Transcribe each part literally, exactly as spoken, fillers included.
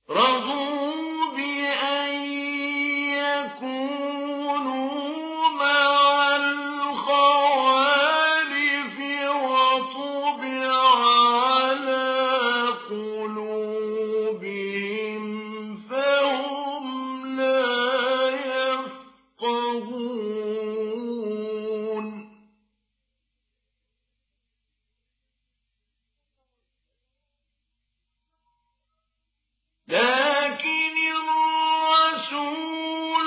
رَضُوا بِأَن يَكُونُوا مَعَ الْخَوَالِفِ وَطُبِعَ عَلَىٰ قُلُوبِهِمْ فَهُمْ لَا يَفْقَهُونَ لَٰكِنِ الرَّسُولُ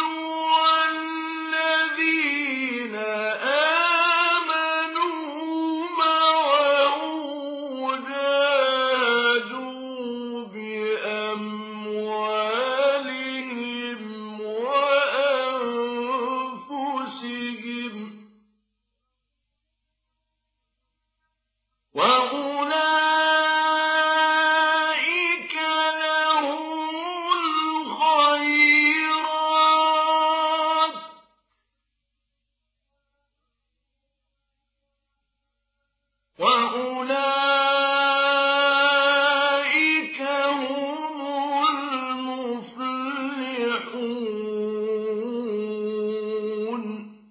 وَالَّذِينَ آمَنُوا مَعَهُ جَاهَدُوا بِأَمْوَالِهِمْ وَأَنفُسِهِمْ ۚ وَأُولَٰئِكَ لَهُمُ الْخَيْرَاتُ ۖ وَأُولَٰئِكَ هُمُ الْمُفْلِحُونَ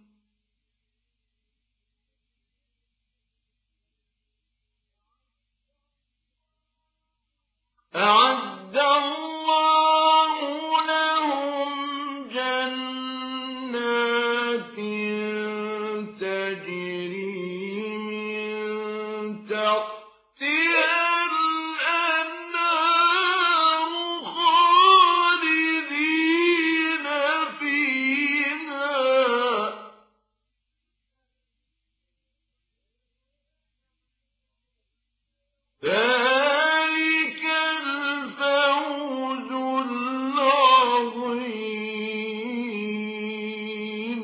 أَعَدَّ اللَّهُ لَهُمْ جَنَّاتٍ تَجْرِي مِن تَحْتِهَا الْأَنْهَارُ خَالِدِينَ فِيهَا ۚ ذَٰلِكَ الْفَوْزُ الْعَظِيمُ.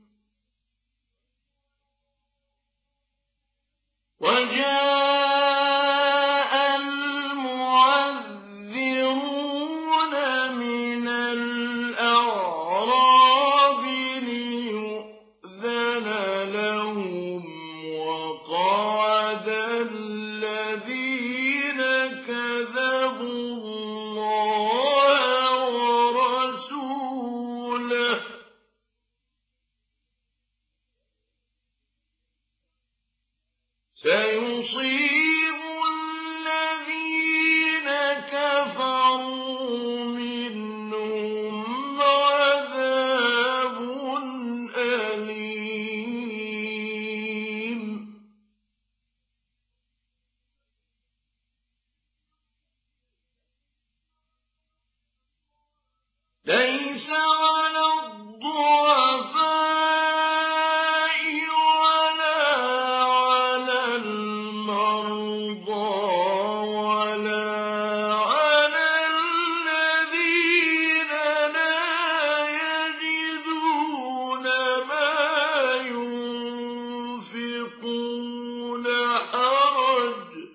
وَجَاءَ الْمُعَذِّرُونَ مِنَ الْأَعْرَابِ لِيُؤْذَنَ لَهُمْ وَقَعَدَ الَّذِينَ كَذَبُوا اللَّهَ وَرَسُولَهُ ۚ سَيُصِيبُ الَّذِينَ كَفَرُوا مِنْهُمْ عَذَابٌ أَلِيمٌ. لَيْسَ عَلَى الضُّعَفَاءِ وَلَا عَلَى الْمَرْضَىٰ وَلَا عَلَى الَّذِينَ لَا يَجِدُونَ مَا يُنفِقُونَ حَرَجٌ ۗ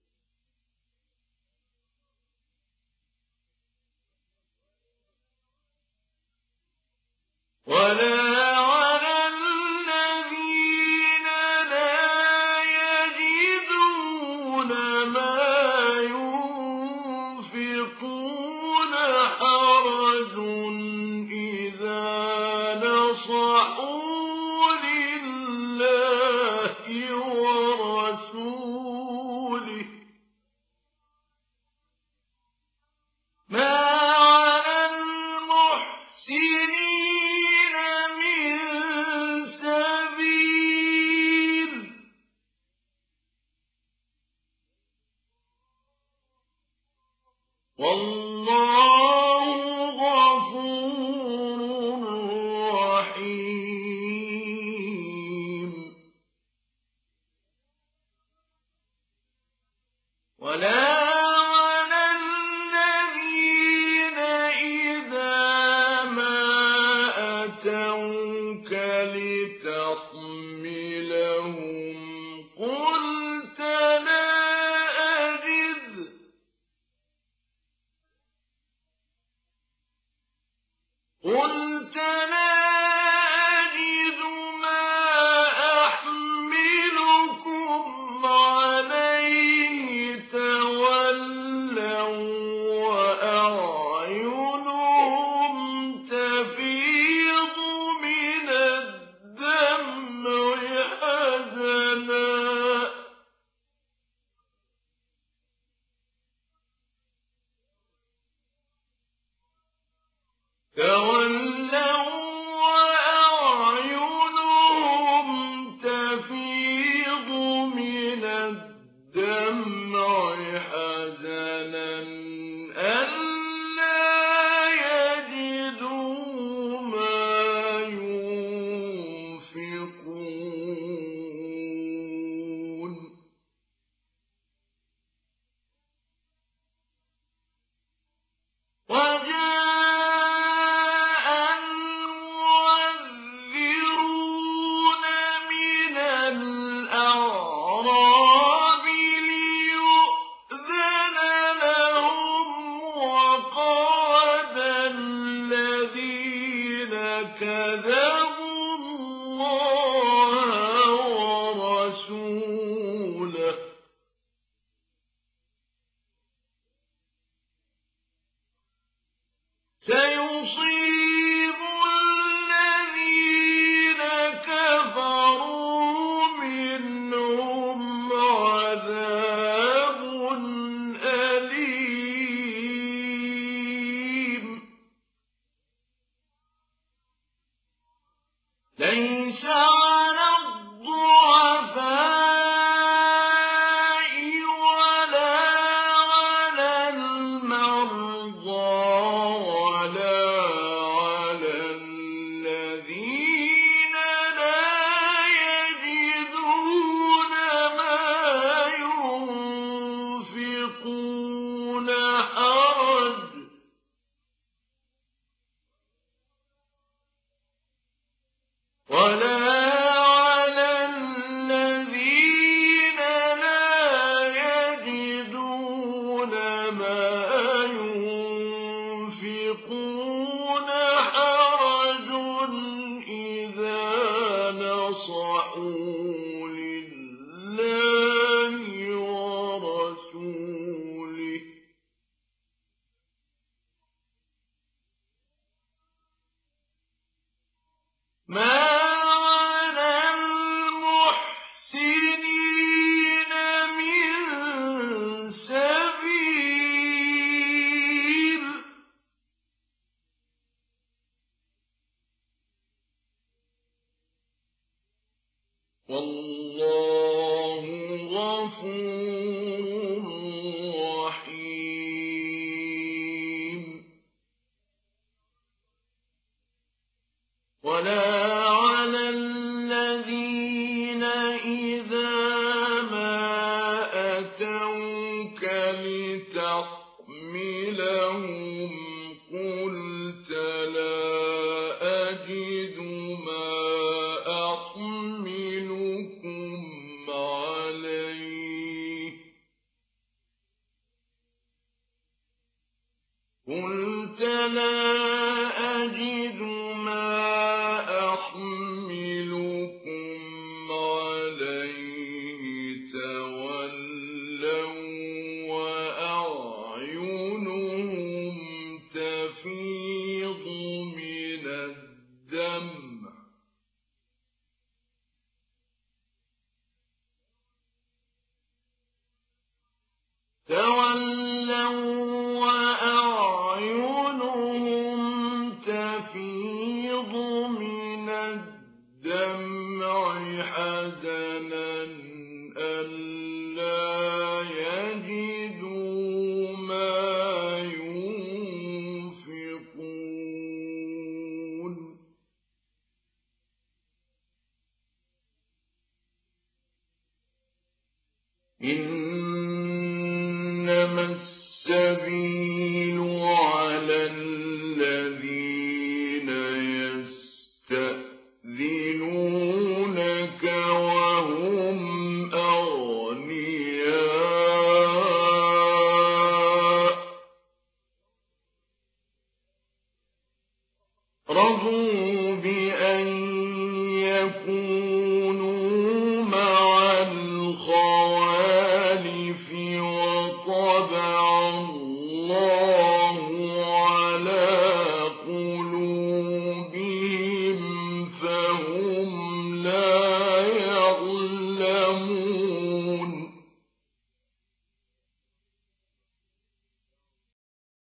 وَلَا عَلَى الَّذِينَ لَا يَجِدُونَ مَا يُنفِقُونَ حَرَجٌ إِذَا نَصَحُوا لِلَّهِ وَرَسُولِهِ ۚ مَا عَلَى الْمُحْسِنِينَ مِن سَبِيلٍ ۚ وَاللَّهُ غَفُورٌ رَّحِيمٌ. وَلَا عَلَى الَّذِينَ إِذَا مَا أَتَوْكَ لِتَحْمِلَهُمْ قُلْتَ لَا أَجِدُ قُلْتَ لَا أَجِدُ مَا أَحْمِلُكُمْ عَلَيْهِ تَوَلَّوا وَّأَعْرَضُوا تولوا وأعينهم تفيض من الدمع حزنا ألا يجدوا ما ينفقون وجاء المعذرون من الأعراب ليؤذن لهم وقعد الذين كذبوا الله ورسوله سيصيب الذين كفروا منهم عذاب أليم ليس على الضعفاء ولا على المرضى ولا على الذين لا يجدون ما ينفقون حرج ولا على الذين لا يجدون ما ينفقون حرج إذا نصحوا لله ورسوله ما على المحسنين من سبيل والله غفور رحيم ولا على الذين إذا ما أتوك لتحملهم قلت لا أجد ما أحملكم عليه قلت لا أجد ما أحملكم عليه تولوا وأعينهم تفيض من الدمع تولوا وأعينهم تفيض من الدمع حزنا ألا يجدوا ما ينفقون إنما السبيل على الذين يستأذنونك وهم أغنياء رضوا